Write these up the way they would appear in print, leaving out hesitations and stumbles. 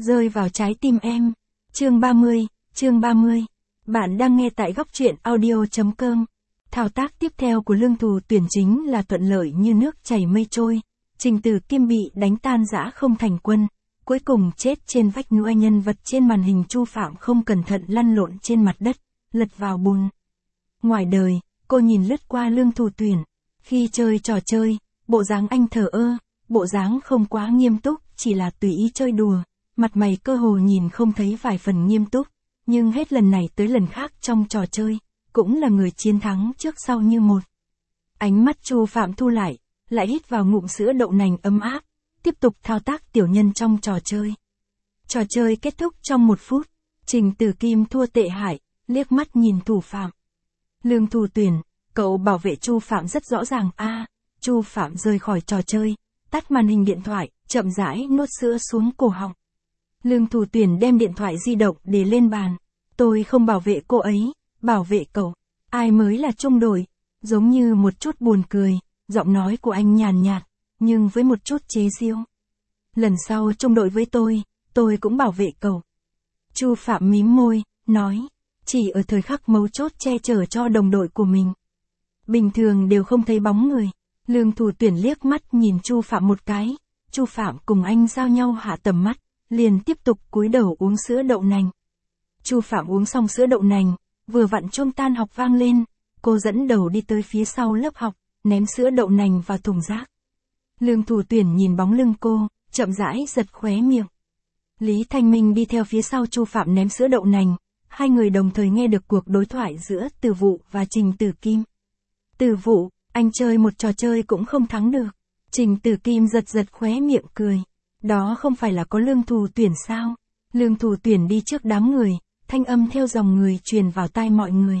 rơi vào trái tim em. Chương 30. Bạn đang nghe tại góc truyện audio.com. Thao tác tiếp theo của Lương Thù Tuyển chính là thuận lợi như nước chảy mây trôi. Trình Tử Kim bị đánh tan rã không thành quân, cuối cùng chết trên vách núi. Nhân vật trên màn hình Chu Phạm không cẩn thận lăn lộn trên mặt đất, lật vào bùn. Ngoài đời, cô nhìn lướt qua Lương Thù Tuyển. Khi chơi trò chơi, bộ dáng anh thờ ơ, bộ dáng không quá nghiêm túc, chỉ là tùy ý chơi đùa, mặt mày cơ hồ nhìn không thấy vài phần nghiêm túc, nhưng hết lần này tới lần khác trong trò chơi, cũng là người chiến thắng trước sau như một. Ánh mắt Chu Phạm thu lại hít vào ngụm sữa đậu nành ấm áp, tiếp tục thao tác tiểu nhân trong trò chơi. Trò chơi kết thúc trong 1 phút, Trình Tử Kim thua tệ hại, liếc mắt nhìn thủ phạm. Lương Thù Tuyển, cậu bảo vệ Chu Phạm rất rõ ràng a. Chu Phạm rời khỏi trò chơi, tắt màn hình điện thoại, chậm rãi nuốt sữa xuống cổ họng. Lương Thù Tuyển đem điện thoại di động để lên bàn. Tôi không bảo vệ cô ấy, bảo vệ cậu. Ai mới là chung đội? Giống như một chút buồn cười, giọng nói của anh nhàn nhạt, nhưng với một chút chế giễu. Lần sau chung đội với tôi cũng bảo vệ cậu. Chu Phạm mím môi, nói, chỉ ở thời khắc mấu chốt che chở cho đồng đội của mình. Bình thường đều không thấy bóng người. Lương Thù Tuyển liếc mắt nhìn Chu Phạm một cái. Chu Phạm cùng anh giao nhau hạ tầm mắt, liền tiếp tục cúi đầu uống sữa đậu nành. Chu Phạm uống xong sữa đậu nành, vừa vặn chuông tan học vang lên, cô dẫn đầu đi tới phía sau lớp học, ném sữa đậu nành vào thùng rác. Lương Thù Tuyển nhìn bóng lưng cô, chậm rãi giật khóe miệng. Lý Thanh Minh đi theo phía sau Chu Phạm ném sữa đậu nành, hai người đồng thời nghe được cuộc đối thoại giữa Từ Vụ và Trình Tử Kim. Từ Vụ, anh chơi một trò chơi cũng không thắng được. Trình Tử Kim giật khóe miệng cười. Đó không phải là có Lương Thù Tuyển sao? Lương Thù Tuyển đi trước đám người, thanh âm theo dòng người truyền vào tai mọi người.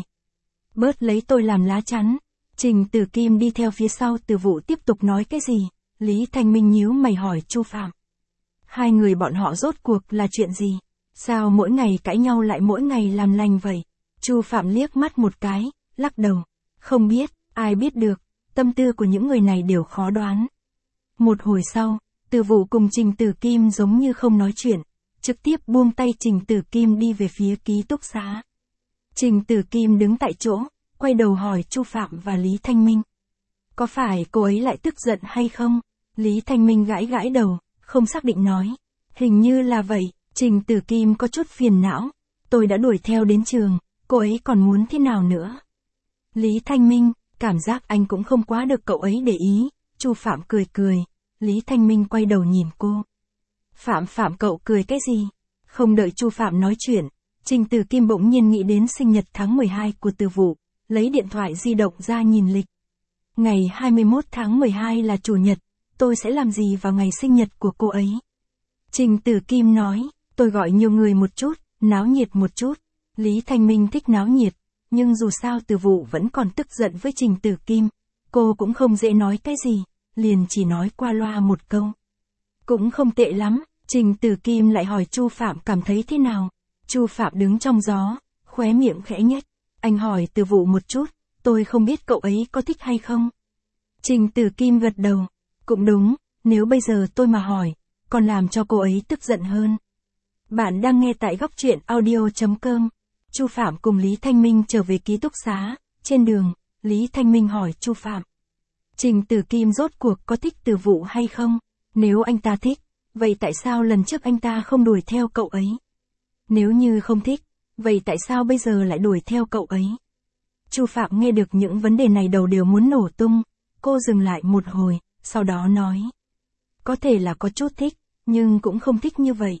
Bớt lấy tôi làm lá chắn. Trình Tử Kim đi theo phía sau Từ Vụ tiếp tục nói cái gì? Lý Thanh Minh nhíu mày hỏi Chu Phạm. Hai người bọn họ rốt cuộc là chuyện gì? Sao mỗi ngày cãi nhau lại mỗi ngày làm lành vậy? Chu Phạm liếc mắt một cái, lắc đầu. Không biết, ai biết được, tâm tư của những người này đều khó đoán. Một hồi sau, Từ Vụ cùng Trình Tử Kim giống như không nói chuyện, trực tiếp buông tay Trình Tử Kim đi về phía ký túc xá. Trình Tử Kim đứng tại chỗ, quay đầu hỏi Chu Phạm và Lý Thanh Minh. Có phải cô ấy lại tức giận hay không? Lý Thanh Minh gãi đầu, không xác định nói. Hình như là vậy. Trình Tử Kim có chút phiền não. Tôi đã đuổi theo đến trường, cô ấy còn muốn thế nào nữa? Lý Thanh Minh, cảm giác anh cũng không quá được cậu ấy để ý. Chu Phạm cười. Lý Thanh Minh quay đầu nhìn cô. Phạm cậu cười cái gì? Không đợi Chu Phạm nói chuyện, Trình Tử Kim bỗng nhiên nghĩ đến sinh nhật tháng 12 của Từ Vụ, lấy điện thoại di động ra nhìn lịch. Ngày 21 tháng 12 là chủ nhật, tôi sẽ làm gì vào ngày sinh nhật của cô ấy? Trình Tử Kim nói, tôi gọi nhiều người một chút, náo nhiệt một chút. Lý Thanh Minh thích náo nhiệt, nhưng dù sao Từ Vụ vẫn còn tức giận với Trình Tử Kim, cô cũng không dễ nói cái gì, liền chỉ nói qua loa một câu. Cũng không tệ lắm. Trình Tử Kim lại hỏi Chu Phạm cảm thấy thế nào. Chu Phạm đứng trong gió, khóe miệng khẽ nhếch. Anh hỏi Từ Vụ một chút, tôi không biết cậu ấy có thích hay không. Trình Tử Kim gật đầu. Cũng đúng, nếu bây giờ tôi mà hỏi, còn làm cho cô ấy tức giận hơn. Bạn đang nghe tại góc truyện audio.com. Chu Phạm cùng Lý Thanh Minh trở về ký túc xá. Trên đường, Lý Thanh Minh hỏi Chu Phạm. Trình Tử Kim rốt cuộc có thích Từ Vụ hay không? Nếu anh ta thích, vậy tại sao lần trước anh ta không đuổi theo cậu ấy? Nếu như không thích, vậy tại sao bây giờ lại đuổi theo cậu ấy? Chu Phạm nghe được những vấn đề này đầu đều muốn nổ tung. Cô dừng lại một hồi, sau đó nói. Có thể là có chút thích, nhưng cũng không thích như vậy.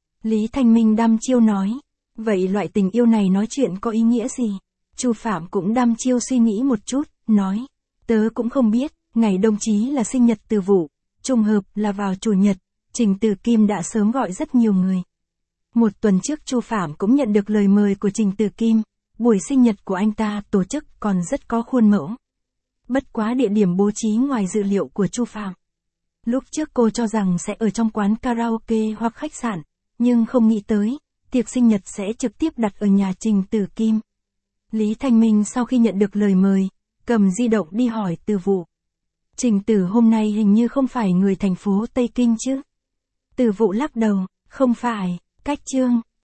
Lý Thanh Minh đăm chiêu nói. Vậy loại tình yêu này nói chuyện có ý nghĩa gì? Chu Phạm cũng đăm chiêu suy nghĩ một chút, nói. Tớ cũng không biết, ngày đồng chí là sinh nhật Từ Vụ, trùng hợp là vào chủ nhật, Trình Tử Kim đã sớm gọi rất nhiều người. Một tuần trước Chu Phạm cũng nhận được lời mời của Trình Tử Kim, buổi sinh nhật của anh ta tổ chức còn rất có khuôn mẫu. Bất quá địa điểm bố trí ngoài dự liệu của Chu Phạm. Lúc trước cô cho rằng sẽ ở trong quán karaoke hoặc khách sạn, nhưng không nghĩ tới, tiệc sinh nhật sẽ trực tiếp đặt ở nhà Trình Tử Kim. Lý Thanh Minh sau khi nhận được lời mời, cầm di động đi hỏi Từ Vụ. Trình Tử hôm nay hình như không phải người thành phố Tây Kinh chứ? Từ Vụ lắc đầu, Không phải, cách chương.